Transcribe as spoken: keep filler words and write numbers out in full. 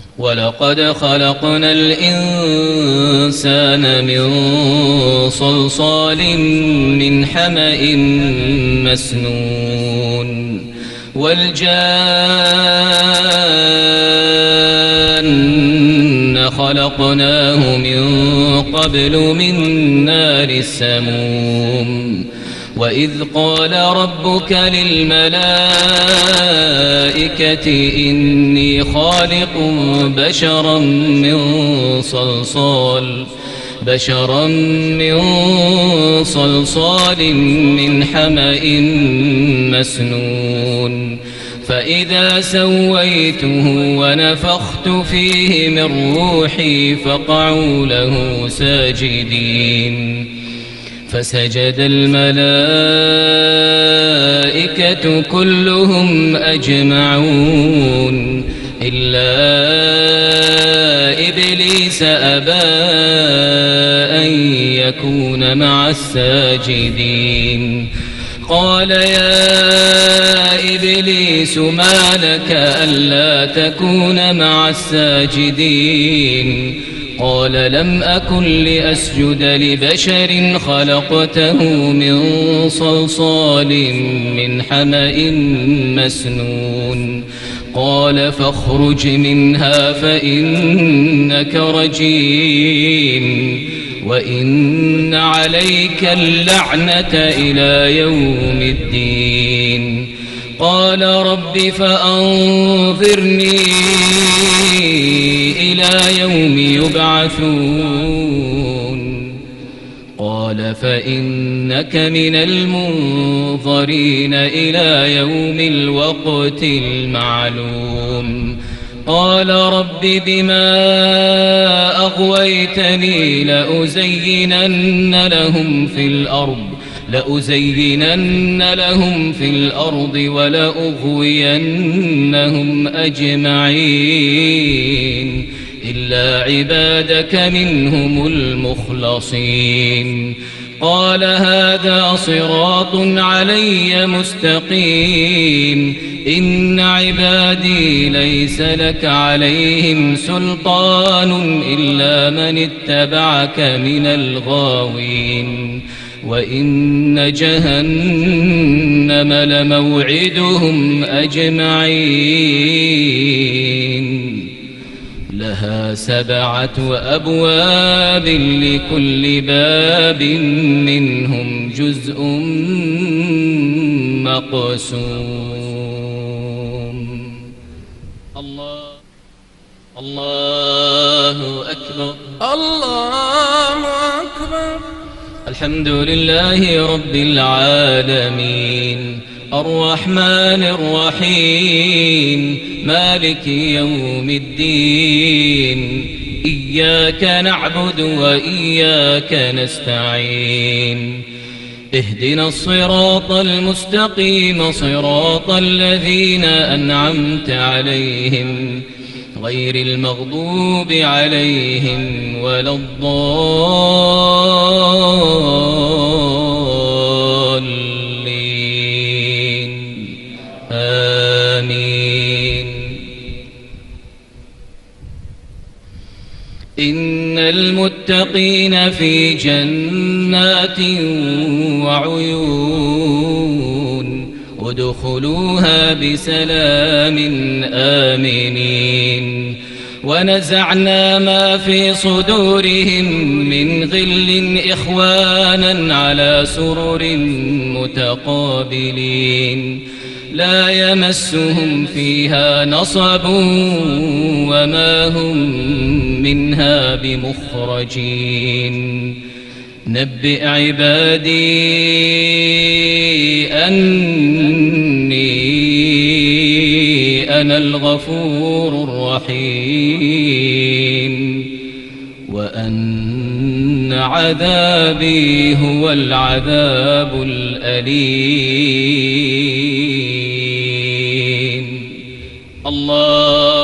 ولقد خلقنا الإنسان من صلصال من حمأ مسنون والجان خلقناه من قبل من نار السموم وإذ قال ربك للملائكة إني خالق بشرا من صلصال بشرا من صلصال من حمأ مسنون فإذا سويته ونفخت فيه من روحي فقعوا له ساجدين فسجد الملائكة كلهم أجمعون إلا إبليس أبى أن يكون مع الساجدين قال يا إبليس ما لك ألا تكون مع الساجدين قال لم أكن لأسجد لبشر خلقته من صلصال من حمأ مسنون قال فاخرج منها فإنك رجيم وإن عليك اللعنة إلى يوم الدين قال رب فأنظرني إلى يوم يبعثون قال فإنك من المنظرين إلى يوم الوقت المعلوم قال رب بما أغويتني لأزينن لهم في الأرض لأزينن لهم في الأرض ولأغوينهم أجمعين إلا عبادك منهم المخلصين قال هذا صراط علي مستقيم إن عبادي ليس لك عليهم سلطان إلا من اتبعك من الغاوين وإن جهنم لموعدهم أجمعين لها سبعة أبواب لكل باب منهم جزء مقسوم الله الله أكبر الله أكبر الحمد لله رب العالمين الرحمن الرحيم مالك يوم الدين إياك نعبد وإياك نستعين اهدنا الصراط المستقيم صراط الذين أنعمت عليهم غير المغضوب عليهم ولا الضالين آمين إن المتقين في جنات وعيون ادخلوها بسلام آمنين ونزعنا ما في صدورهم من غل إخوانا على سرر متقابلين لا يمسهم فيها نصب وما هم منها بمخرجين نبئ عبادي أني أنا الغفور الرحيم وأن عذابي هو العذاب الأليم الله